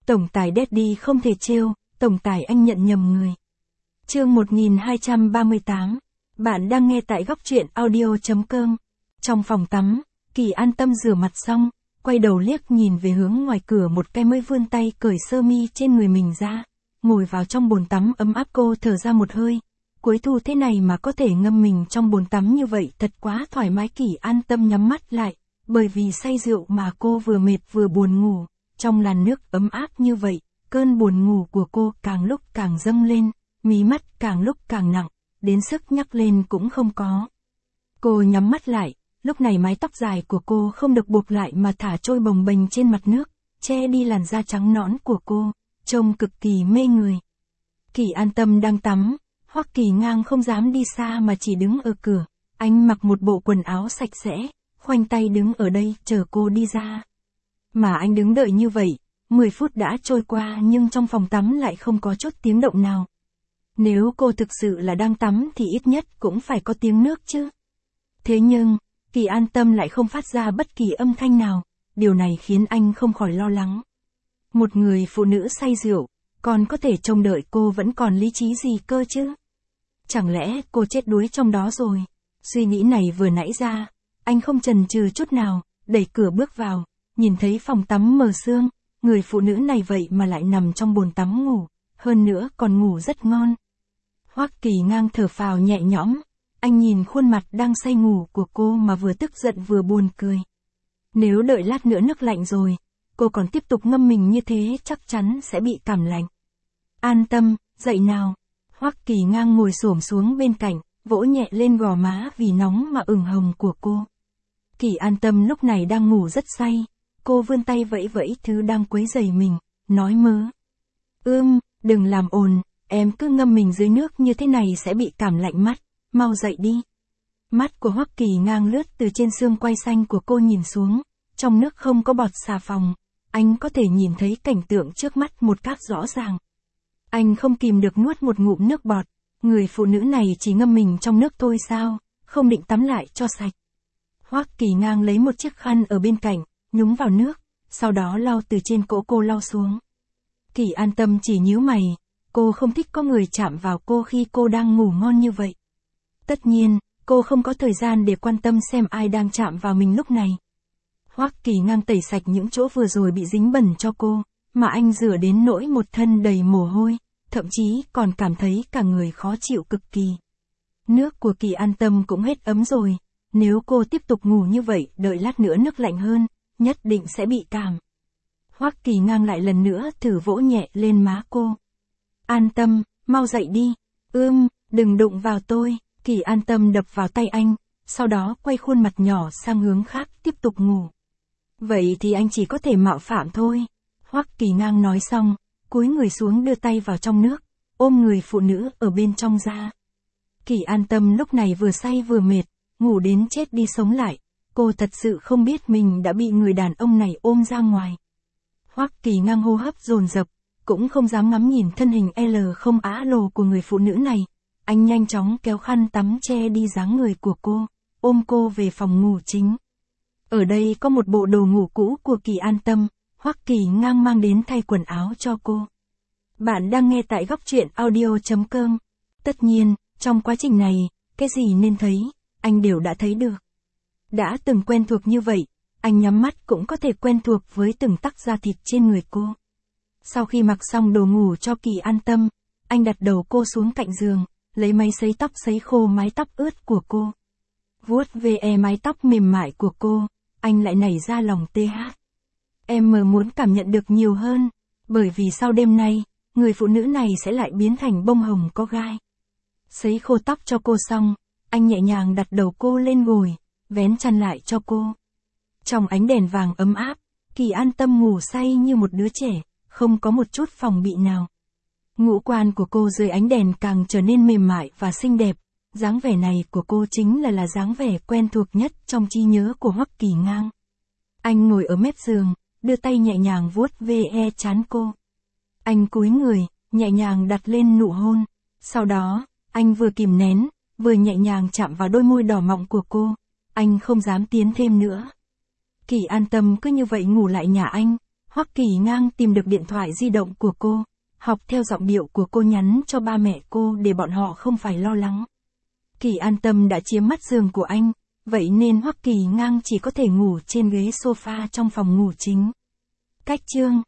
Tổng tài Daddy không thể trêu, tổng tài anh nhận nhầm người. Chương 1238. Bạn đang nghe tại góc truyện audio.com. Trong phòng tắm, Kỳ an tâm rửa mặt xong, quay đầu liếc nhìn về hướng ngoài cửa một cái mới vươn tay cởi sơ mi trên người mình ra. Ngồi vào trong bồn tắm ấm áp cô thở ra một hơi. Cuối thu thế này mà có thể ngâm mình trong bồn tắm như vậy thật quá thoải mái. Kỳ an tâm nhắm mắt lại, bởi vì say rượu mà cô vừa mệt vừa buồn ngủ. Trong làn nước ấm áp như vậy, cơn buồn ngủ của cô càng lúc càng dâng lên, mí mắt càng lúc càng nặng, đến sức nhắc lên cũng không có. Cô nhắm mắt lại, lúc này mái tóc dài của cô không được buộc lại mà thả trôi bồng bềnh trên mặt nước, che đi làn da trắng nõn của cô, trông cực kỳ mê người. Kỳ an tâm đang tắm, Hoắc Kỳ Ngang không dám đi xa mà chỉ đứng ở cửa, anh mặc một bộ quần áo sạch sẽ, khoanh tay đứng ở đây chờ cô đi ra. Mà anh đứng đợi như vậy, 10 phút đã trôi qua nhưng trong phòng tắm lại không có chút tiếng động nào. Nếu cô thực sự là đang tắm thì ít nhất cũng phải có tiếng nước chứ. Thế nhưng, Kỳ an tâm lại không phát ra bất kỳ âm thanh nào, điều này khiến anh không khỏi lo lắng. Một người phụ nữ say rượu, còn có thể trông đợi cô vẫn còn lý trí gì cơ chứ? Chẳng lẽ cô chết đuối trong đó rồi? Suy nghĩ này vừa nãy ra, anh không chần chừ chút nào, đẩy cửa bước vào, nhìn thấy phòng tắm mờ sương, người phụ nữ này vậy mà lại nằm trong bồn tắm ngủ, hơn nữa còn ngủ rất ngon. Hoắc Kỳ Ngang thở phào nhẹ nhõm, anh nhìn khuôn mặt đang say ngủ của cô mà vừa tức giận vừa buồn cười. Nếu đợi lát nữa nước lạnh rồi, cô còn tiếp tục ngâm mình như thế chắc chắn sẽ bị cảm lạnh. An tâm, dậy nào. Hoắc Kỳ Ngang ngồi xổm xuống bên cạnh, vỗ nhẹ lên gò má vì nóng mà ửng hồng của cô. Kỳ an tâm lúc này đang ngủ rất say, cô vươn tay vẫy vẫy thứ đang quấy rầy mình, nói mớ. Đừng làm ồn, em cứ ngâm mình dưới nước như thế này sẽ bị cảm lạnh mắt, mau dậy đi. Mắt của Hoắc Kỳ Ngang lướt từ trên xương quai xanh của cô nhìn xuống, trong nước không có bọt xà phòng, anh có thể nhìn thấy cảnh tượng trước mắt một cách rõ ràng. Anh không kìm được nuốt một ngụm nước bọt, người phụ nữ này chỉ ngâm mình trong nước thôi sao, không định tắm lại cho sạch. Hoắc Kỳ Ngang lấy một chiếc khăn ở bên cạnh, nhúng vào nước, sau đó lau từ trên cổ cô lau xuống. Kỳ an tâm chỉ nhíu mày, cô không thích có người chạm vào cô khi cô đang ngủ ngon như vậy. Tất nhiên, cô không có thời gian để quan tâm xem ai đang chạm vào mình lúc này. Hoắc Kỳ Ngang tẩy sạch những chỗ vừa rồi bị dính bẩn cho cô, mà anh rửa đến nỗi một thân đầy mồ hôi, thậm chí còn cảm thấy cả người khó chịu cực kỳ. Nước của Kỳ an tâm cũng hết ấm rồi, nếu cô tiếp tục ngủ như vậy đợi lát nữa nước lạnh hơn, nhất định sẽ bị cảm. Hoắc Kỳ Ngang lại lần nữa thử vỗ nhẹ lên má cô. An tâm, mau dậy đi. Đừng đụng vào tôi. Kỳ an tâm đập vào tay anh, sau đó quay khuôn mặt nhỏ sang hướng khác tiếp tục ngủ. Vậy thì anh chỉ có thể mạo phạm thôi. Hoắc Kỳ Ngang nói xong, cúi người xuống đưa tay vào trong nước, ôm người phụ nữ ở bên trong ra. Kỳ an tâm lúc này vừa say vừa mệt, ngủ đến chết đi sống lại, cô thật sự không biết mình đã bị người đàn ông này ôm ra ngoài. Hoắc Kỳ Ngang hô hấp dồn dập, cũng không dám ngắm nhìn thân hình L không á lồ của người phụ nữ này. Anh nhanh chóng kéo khăn tắm che đi dáng người của cô, ôm cô về phòng ngủ chính. Ở đây có một bộ đồ ngủ cũ của Kỳ an tâm, Hoắc Kỳ Ngang mang đến thay quần áo cho cô. Bạn đang nghe tại góc truyện audio.com. Tất nhiên, trong quá trình này, cái gì nên thấy, anh đều đã thấy được. Đã từng quen thuộc như vậy, anh nhắm mắt cũng có thể quen thuộc với từng tấc da thịt trên người cô. Sau khi mặc xong đồ ngủ cho Kỳ an tâm, anh đặt đầu cô xuống cạnh giường, lấy máy sấy tóc sấy khô mái tóc ướt của cô. Vuốt ve mái tóc mềm mại của cô, anh lại nảy ra lòng TH. Em muốn cảm nhận được nhiều hơn, bởi vì sau đêm nay, người phụ nữ này sẽ lại biến thành bông hồng có gai. Sấy khô tóc cho cô xong, anh nhẹ nhàng đặt đầu cô lên gối, vén chăn lại cho cô. Trong ánh đèn vàng ấm áp, Kỳ an tâm ngủ say như một đứa trẻ, không có một chút phòng bị nào. Ngũ quan của cô dưới ánh đèn càng trở nên mềm mại và xinh đẹp, dáng vẻ này của cô chính là dáng vẻ quen thuộc nhất trong trí nhớ của Hoắc Kỳ Ngang. Anh ngồi ở mép giường, đưa tay nhẹ nhàng vuốt ve trán cô. Anh cúi người, nhẹ nhàng đặt lên nụ hôn, sau đó, anh vừa kìm nén, vừa nhẹ nhàng chạm vào đôi môi đỏ mọng của cô, anh không dám tiến thêm nữa. Kỳ an tâm cứ như vậy ngủ lại nhà anh, Hoắc Kỳ Ngang tìm được điện thoại di động của cô, học theo giọng điệu của cô nhắn cho ba mẹ cô để bọn họ không phải lo lắng. Kỳ An Tâm đã chiếm mắt giường của anh, vậy nên Hoắc Kỳ Ngang chỉ có thể ngủ trên ghế sofa trong phòng ngủ chính. Cách chương